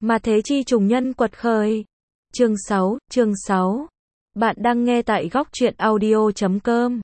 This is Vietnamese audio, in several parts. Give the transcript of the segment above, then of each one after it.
Mà thế chi trùng nhân quật khởi. Chương 6. Bạn đang nghe tại góc truyện audio.com.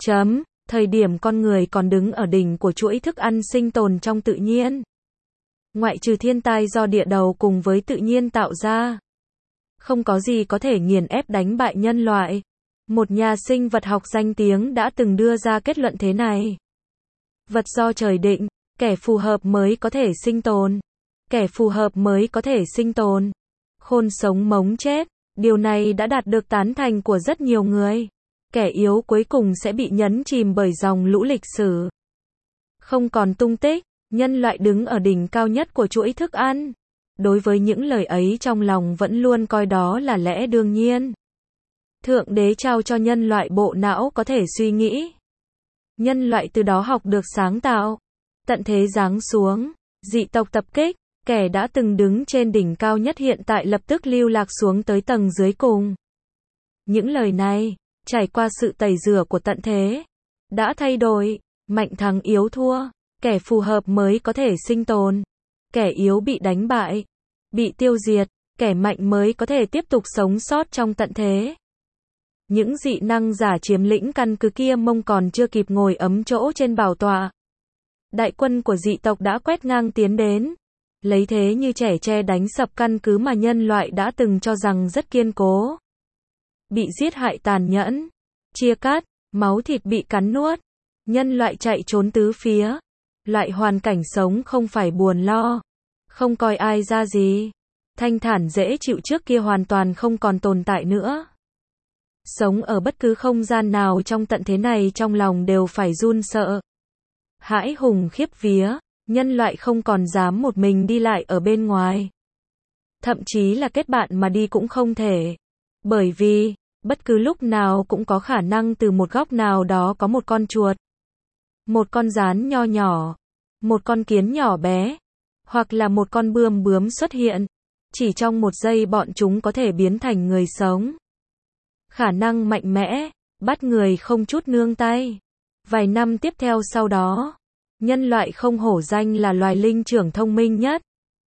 Thời điểm con người còn đứng ở đỉnh của chuỗi thức ăn sinh tồn trong tự nhiên. Ngoại trừ thiên tai do địa đầu cùng với tự nhiên tạo ra, không có gì có thể nghiền ép đánh bại nhân loại. Một nhà sinh vật học danh tiếng đã từng đưa ra kết luận thế này. Vật do trời định, kẻ phù hợp mới có thể sinh tồn. Kẻ phù hợp mới có thể sinh tồn. Khôn sống mống chết. Điều này đã đạt được tán thành của rất nhiều người. Kẻ yếu cuối cùng sẽ bị nhấn chìm bởi dòng lũ lịch sử. Không còn tung tích, nhân loại đứng ở đỉnh cao nhất của chuỗi thức ăn. Đối với những lời ấy trong lòng vẫn luôn coi đó là lẽ đương nhiên. Thượng đế trao cho nhân loại bộ não có thể suy nghĩ. Nhân loại từ đó học được sáng tạo. Tận thế giáng xuống, dị tộc tập kích, kẻ đã từng đứng trên đỉnh cao nhất hiện tại lập tức lưu lạc xuống tới tầng dưới cùng. Những lời này, trải qua sự tẩy rửa của tận thế, đã thay đổi, mạnh thắng yếu thua, kẻ phù hợp mới có thể sinh tồn, kẻ yếu bị đánh bại, bị tiêu diệt, kẻ mạnh mới có thể tiếp tục sống sót trong tận thế. Những dị năng giả chiếm lĩnh căn cứ kia mông còn chưa kịp ngồi ấm chỗ trên bảo tọa. Đại quân của dị tộc đã quét ngang tiến đến, lấy thế như trẻ tre đánh sập căn cứ mà nhân loại đã từng cho rằng rất kiên cố. Bị giết hại tàn nhẫn, chia cắt, máu thịt bị cắn nuốt, nhân loại chạy trốn tứ phía. Loại hoàn cảnh sống không phải buồn lo, không coi ai ra gì, thanh thản dễ chịu trước kia hoàn toàn không còn tồn tại nữa. Sống ở bất cứ không gian nào trong tận thế này trong lòng đều phải run sợ. Hãi hùng khiếp vía, nhân loại không còn dám một mình đi lại ở bên ngoài. Thậm chí là kết bạn mà đi cũng không thể. Bởi vì, bất cứ lúc nào cũng có khả năng từ một góc nào đó có một con chuột, một con gián nho nhỏ, một con kiến nhỏ bé, hoặc là một con bướm xuất hiện. Chỉ trong một giây bọn chúng có thể biến thành người sống. Khả năng mạnh mẽ, bắt người không chút nương tay. Vài năm tiếp theo sau đó, nhân loại không hổ danh là loài linh trưởng thông minh nhất.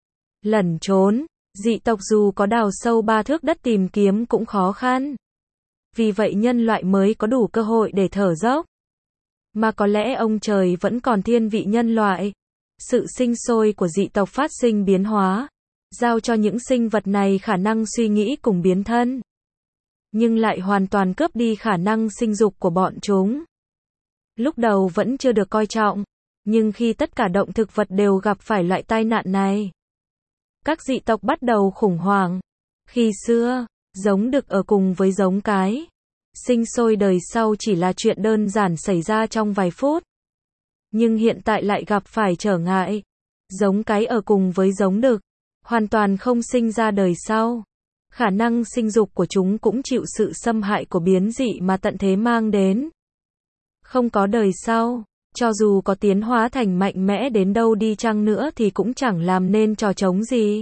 Lẩn trốn, dị tộc dù có đào sâu 3 thước đất tìm kiếm cũng khó khăn. Vì vậy nhân loại mới có đủ cơ hội để thở dốc. Mà có lẽ ông trời vẫn còn thiên vị nhân loại. Sự sinh sôi của dị tộc phát sinh biến hóa, giao cho những sinh vật này khả năng suy nghĩ cùng biến thân. Nhưng lại hoàn toàn cướp đi khả năng sinh dục của bọn chúng. Lúc đầu vẫn chưa được coi trọng, nhưng khi tất cả động thực vật đều gặp phải loại tai nạn này, các dị tộc bắt đầu khủng hoảng. Khi xưa, giống đực ở cùng với giống cái, sinh sôi đời sau chỉ là chuyện đơn giản xảy ra trong vài phút. Nhưng hiện tại lại gặp phải trở ngại. Giống cái ở cùng với giống đực, hoàn toàn không sinh ra đời sau. Khả năng sinh dục của chúng cũng chịu sự xâm hại của biến dị mà tận thế mang đến. Không có đời sau, cho dù có tiến hóa thành mạnh mẽ đến đâu đi chăng nữa thì cũng chẳng làm nên trò trống gì.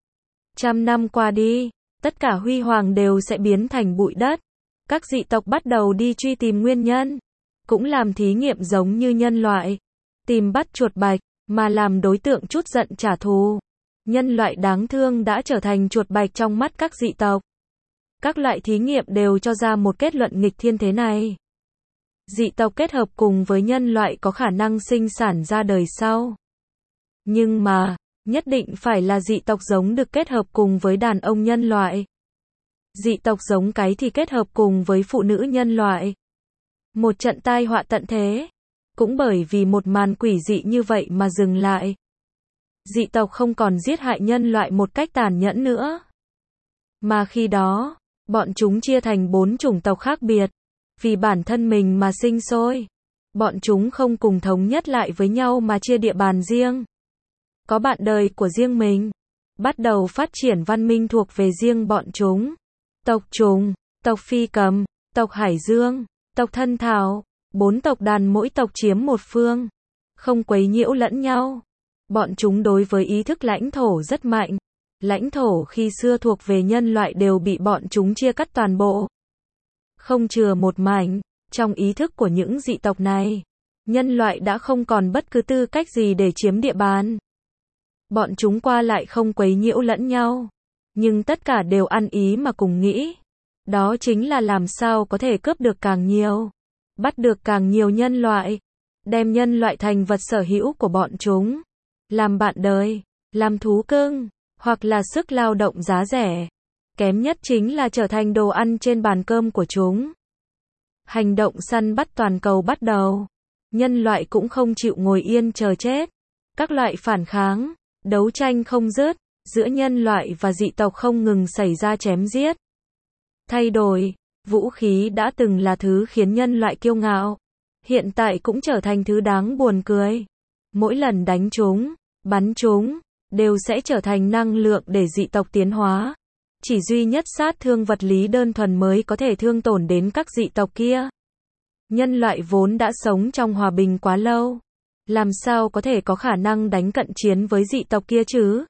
100 năm qua đi, tất cả huy hoàng đều sẽ biến thành bụi đất. Các dị tộc bắt đầu đi truy tìm nguyên nhân, cũng làm thí nghiệm giống như nhân loại, tìm bắt chuột bạch, mà làm đối tượng trút giận trả thù. Nhân loại đáng thương đã trở thành chuột bạch trong mắt các dị tộc. Các loại thí nghiệm đều cho ra một kết luận nghịch thiên thế này. Dị tộc kết hợp cùng với nhân loại có khả năng sinh sản ra đời sau. Nhưng mà, nhất định phải là dị tộc giống được kết hợp cùng với đàn ông nhân loại. Dị tộc giống cái thì kết hợp cùng với phụ nữ nhân loại. Một trận tai họa tận thế. Cũng bởi vì một màn quỷ dị như vậy mà dừng lại. Dị tộc không còn giết hại nhân loại một cách tàn nhẫn nữa. Mà khi đó, bọn chúng chia thành 4 chủng tộc khác biệt. Vì bản thân mình mà sinh sôi. Bọn chúng không cùng thống nhất lại với nhau mà chia địa bàn riêng. Có bạn đời của riêng mình. Bắt đầu phát triển văn minh thuộc về riêng bọn chúng. Tộc trùng, tộc phi cầm, tộc hải dương, tộc thân thảo. 4 tộc đàn mỗi tộc chiếm một phương. Không quấy nhiễu lẫn nhau. Bọn chúng đối với ý thức lãnh thổ rất mạnh. Lãnh thổ khi xưa thuộc về nhân loại đều bị bọn chúng chia cắt toàn bộ. Không chừa một mảnh. Trong ý thức của những dị tộc này, nhân loại đã không còn bất cứ tư cách gì để chiếm địa bàn. Bọn chúng qua lại không quấy nhiễu lẫn nhau. Nhưng tất cả đều ăn ý mà cùng nghĩ. Đó chính là làm sao có thể cướp được càng nhiều. Bắt được càng nhiều nhân loại. Đem nhân loại thành vật sở hữu của bọn chúng. Làm bạn đời, làm thú cưng, hoặc là sức lao động giá rẻ. Kém nhất chính là trở thành đồ ăn trên bàn cơm của chúng. Hành động săn bắt toàn cầu bắt đầu. Nhân loại cũng không chịu ngồi yên chờ chết. Các loại phản kháng, đấu tranh không dứt, giữa nhân loại và dị tộc không ngừng xảy ra chém giết. Thay đổi, vũ khí đã từng là thứ khiến nhân loại kiêu ngạo, hiện tại cũng trở thành thứ đáng buồn cười. Mỗi lần đánh chúng, bắn chúng, đều sẽ trở thành năng lượng để dị tộc tiến hóa. Chỉ duy nhất sát thương vật lý đơn thuần mới có thể thương tổn đến các dị tộc kia. Nhân loại vốn đã sống trong hòa bình quá lâu. Làm sao có thể có khả năng đánh cận chiến với dị tộc kia chứ?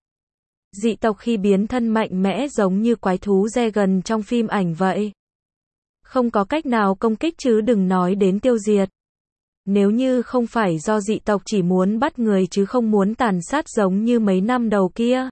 Dị tộc khi biến thân mạnh mẽ giống như quái thú Dragon trong phim ảnh vậy. Không có cách nào công kích chứ đừng nói đến tiêu diệt. Nếu như không phải do dị tộc chỉ muốn bắt người chứ không muốn tàn sát giống như mấy năm đầu kia.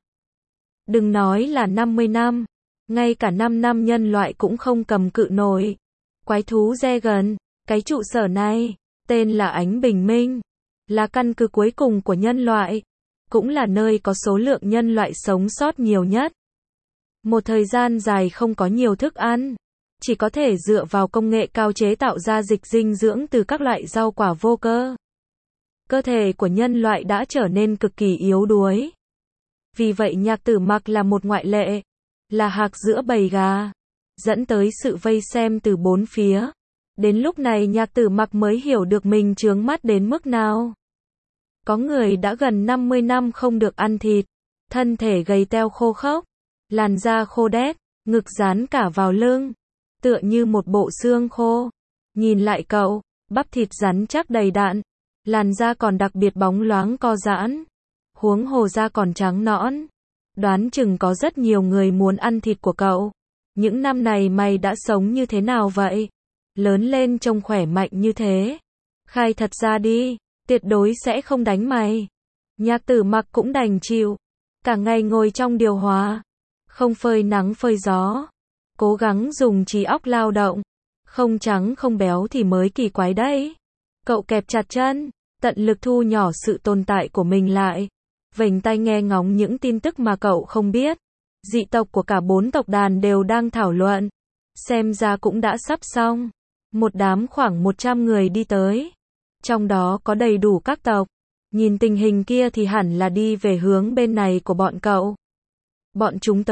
Đừng nói là 50 năm, ngay cả 5 năm nhân loại cũng không cầm cự nổi. Quái thú Dragon, cái trụ sở này, tên là Ánh Bình Minh, là căn cứ cuối cùng của nhân loại, cũng là nơi có số lượng nhân loại sống sót nhiều nhất. Một thời gian dài không có nhiều thức ăn, chỉ có thể dựa vào công nghệ cao chế tạo ra dịch dinh dưỡng từ các loại rau quả vô cơ. Cơ thể của nhân loại đã trở nên cực kỳ yếu đuối. Vì vậy Nhạc Tử Mặc là một ngoại lệ, là hạc giữa bầy gà, dẫn tới sự vây xem từ bốn phía. Đến lúc này Nhạc Tử Mặc mới hiểu được mình chướng mắt đến mức nào. Có người đã gần 50 năm không được ăn thịt, thân thể gầy teo khô khốc, làn da khô đét, ngực dán cả vào lưng, tựa như một bộ xương khô. Nhìn lại cậu, bắp thịt rắn chắc đầy đặn, làn da còn đặc biệt bóng loáng co giãn, huống hồ da còn trắng nõn. Đoán chừng có rất nhiều người muốn ăn thịt của cậu. Những năm này mày đã sống như thế nào vậy? Lớn lên trông khỏe mạnh như thế. Khai thật ra đi, tuyệt đối sẽ không đánh mày. Nhạc Tử Mặc cũng đành chịu. Cả ngày ngồi trong điều hòa, không phơi nắng phơi gió, cố gắng dùng trí óc lao động. Không trắng không béo thì mới kỳ quái đấy. Cậu kẹp chặt chân, tận lực thu nhỏ sự tồn tại của mình lại. Vểnh tai nghe ngóng những tin tức mà cậu không biết. Dị tộc của cả 4 tộc đàn đều đang thảo luận. Xem ra cũng đã sắp xong. Một đám khoảng 100 người đi tới. Trong đó có đầy đủ các tộc. Nhìn tình hình kia thì hẳn là đi về hướng bên này của bọn cậu. Bọn chúng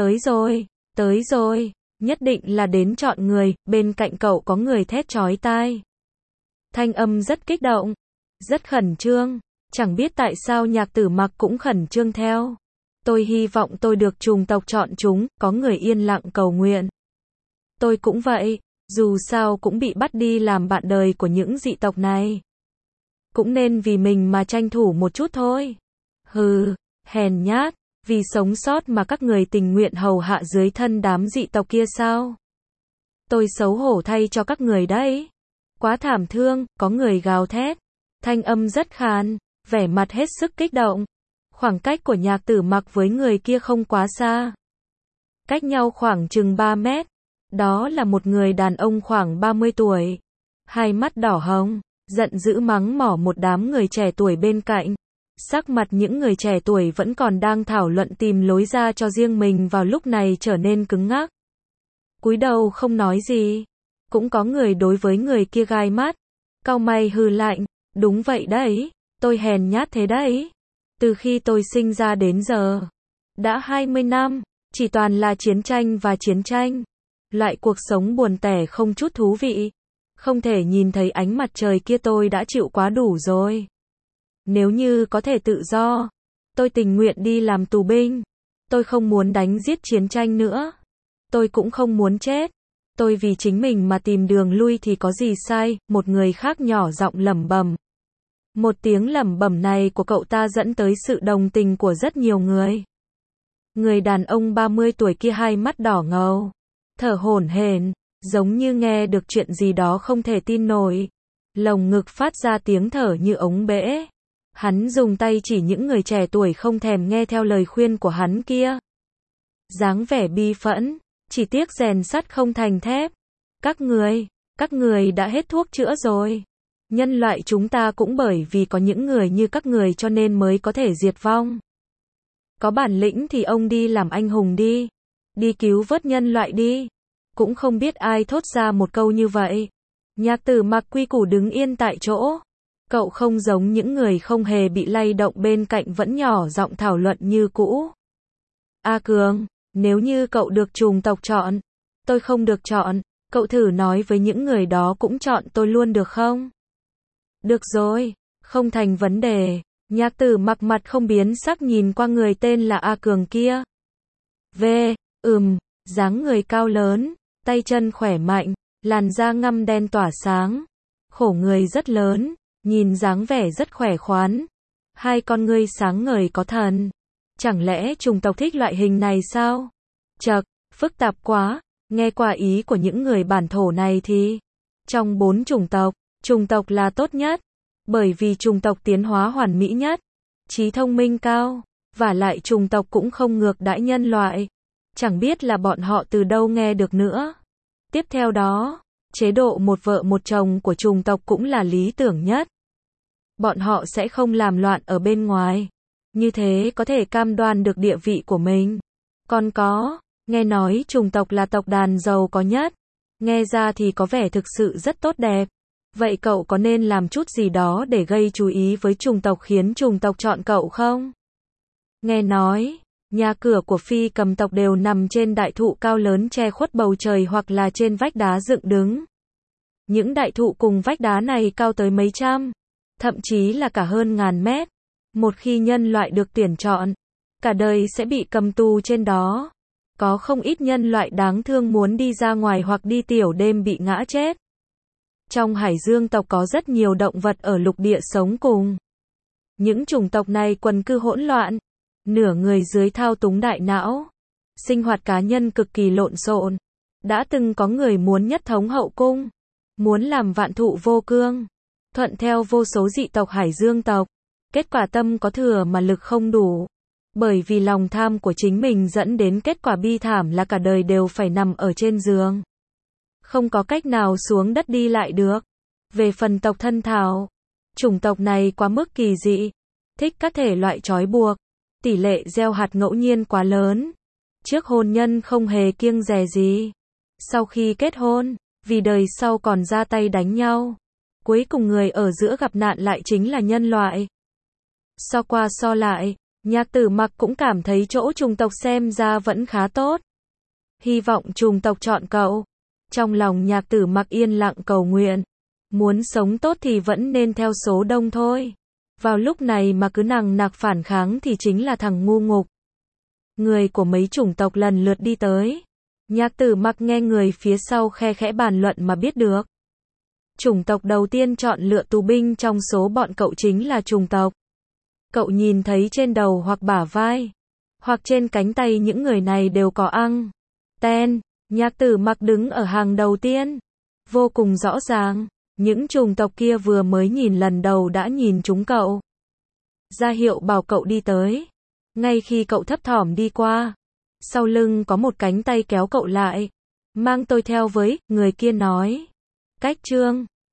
tới rồi, nhất định là đến chọn người, bên cạnh cậu có người thét chói tai. Thanh âm rất kích động, rất khẩn trương, chẳng biết tại sao Nhạc Tử Mặc cũng khẩn trương theo. Tôi hy vọng tôi được chủng tộc chọn chúng, có người yên lặng cầu nguyện. Tôi cũng vậy, dù sao cũng bị bắt đi làm bạn đời của những dị tộc này. Cũng nên vì mình mà tranh thủ một chút thôi. Hừ, hèn nhát, vì sống sót mà các người tình nguyện hầu hạ dưới thân đám dị tộc kia sao? Tôi xấu hổ thay cho các người đấy. Quá thảm thương, có người gào thét. Thanh âm rất khàn, vẻ mặt hết sức kích động. Khoảng cách của Nhạc Tử Mặc với người kia không quá xa. Cách nhau khoảng chừng 3 mét. Đó là một người đàn ông khoảng 30 tuổi. Hai mắt đỏ hồng, giận dữ mắng mỏ một đám người trẻ tuổi bên cạnh. Sắc mặt những người trẻ tuổi vẫn còn đang thảo luận tìm lối ra cho riêng mình vào lúc này trở nên cứng ngắc. Cúi đầu không nói gì. Cũng có người đối với người kia gai mắt. Cau mày hừ lạnh. Đúng vậy đấy, tôi hèn nhát thế đấy. Từ khi tôi sinh ra đến giờ, đã 20 năm, chỉ toàn là chiến tranh và chiến tranh. Loại cuộc sống buồn tẻ không chút thú vị. Không thể nhìn thấy ánh mặt trời kia tôi đã chịu quá đủ rồi. Nếu như có thể tự do, tôi tình nguyện đi làm tù binh. Tôi không muốn đánh giết chiến tranh nữa. Tôi cũng không muốn chết. Tôi vì chính mình mà tìm đường lui thì có gì sai, một người khác nhỏ giọng lẩm bẩm. Một tiếng lẩm bẩm này của cậu ta dẫn tới sự đồng tình của rất nhiều người. Người đàn ông 30 tuổi kia hai mắt đỏ ngầu, thở hổn hển, giống như nghe được chuyện gì đó không thể tin nổi. Lồng ngực phát ra tiếng thở như ống bể. Hắn dùng tay chỉ những người trẻ tuổi không thèm nghe theo lời khuyên của hắn kia. Dáng vẻ bi phẫn, chỉ tiếc rèn sắt không thành thép. Các người đã hết thuốc chữa rồi. Nhân loại chúng ta cũng bởi vì có những người như các người cho nên mới có thể diệt vong. Có bản lĩnh thì ông đi làm anh hùng đi. Đi cứu vớt nhân loại đi. Cũng không biết ai thốt ra một câu như vậy. Nhạc Tử Mặc quy củ đứng yên tại chỗ. Cậu không giống những người không hề bị lay động bên cạnh vẫn nhỏ giọng thảo luận như cũ. A Cường, nếu như cậu được chủng tộc chọn, tôi không được chọn, cậu thử nói với những người đó cũng chọn tôi luôn được không? Được rồi, không thành vấn đề. Nhạc Tử Mặc mặt không biến sắc nhìn qua người tên là A Cường kia. Dáng người cao lớn, tay chân khỏe mạnh, làn da ngăm đen tỏa sáng, khổ người rất lớn, nhìn dáng vẻ rất khỏe khoắn. Hai con ngươi sáng ngời có thần. Chẳng lẽ chủng tộc thích loại hình này sao? Chậc, phức tạp quá. Nghe qua ý của những người bản thổ này thì trong 4 chủng tộc là tốt nhất. Bởi vì chủng tộc tiến hóa hoàn mỹ nhất, trí thông minh cao, và lại chủng tộc cũng không ngược đãi nhân loại. Chẳng biết là bọn họ từ đâu nghe được nữa. Tiếp theo đó, chế độ một vợ một chồng của chủng tộc cũng là lý tưởng nhất. Bọn họ sẽ không làm loạn ở bên ngoài. Như thế có thể cam đoan được địa vị của mình. Còn có, nghe nói chủng tộc là tộc đàn giàu có nhất. Nghe ra thì có vẻ thực sự rất tốt đẹp. Vậy cậu có nên làm chút gì đó để gây chú ý với chủng tộc khiến chủng tộc chọn cậu không? Nghe nói, nhà cửa của Phi Cầm tộc đều nằm trên đại thụ cao lớn che khuất bầu trời hoặc là trên vách đá dựng đứng. Những đại thụ cùng vách đá này cao tới mấy trăm, thậm chí là cả hơn ngàn mét. Một khi nhân loại được tuyển chọn, cả đời sẽ bị cầm tù trên đó. Có không ít nhân loại đáng thương muốn đi ra ngoài hoặc đi tiểu đêm bị ngã chết. Trong Hải Dương tộc có rất nhiều động vật ở lục địa sống cùng. Những chủng tộc này quần cư hỗn loạn, nửa người dưới thao túng đại não, sinh hoạt cá nhân cực kỳ lộn xộn. Đã từng có người muốn nhất thống hậu cung, muốn làm vạn thụ vô cương, thuận theo vô số dị tộc Hải Dương tộc. Kết quả tâm có thừa mà lực không đủ. Bởi vì lòng tham của chính mình dẫn đến kết quả bi thảm là cả đời đều phải nằm ở trên giường. Không có cách nào xuống đất đi lại được. Về phần tộc Thân Thảo, chủng tộc này quá mức kỳ dị, thích các thể loại trói buộc, tỷ lệ gieo hạt ngẫu nhiên quá lớn. Trước hôn nhân không hề kiêng dè gì. Sau khi kết hôn, vì đời sau còn ra tay đánh nhau. Cuối cùng người ở giữa gặp nạn lại chính là nhân loại. So qua so lại, Nhạc Tử Mặc cũng cảm thấy chỗ chủng tộc xem ra vẫn khá tốt. Hy vọng chủng tộc chọn cậu. Trong lòng Nhạc Tử Mặc yên lặng cầu nguyện. Muốn sống tốt thì vẫn nên theo số đông thôi. Vào lúc này mà cứ nằng nặc phản kháng thì chính là thằng ngu ngục. Người của mấy chủng tộc lần lượt đi tới. Nhạc Tử Mặc nghe người phía sau khe khẽ bàn luận mà biết được. Chủng tộc đầu tiên chọn lựa tù binh trong số bọn cậu chính là chủng tộc. Cậu nhìn thấy trên đầu hoặc bả vai, hoặc trên cánh tay những người này đều có ăng. Ten, Nhạc Tử Mặc đứng ở hàng đầu tiên. Vô cùng rõ ràng, những chủng tộc kia vừa mới nhìn lần đầu đã nhìn trúng cậu. Ra hiệu bảo cậu đi tới. Ngay khi cậu thấp thỏm đi qua, sau lưng có một cánh tay kéo cậu lại. Mang tôi theo với, người kia nói. Cách trương,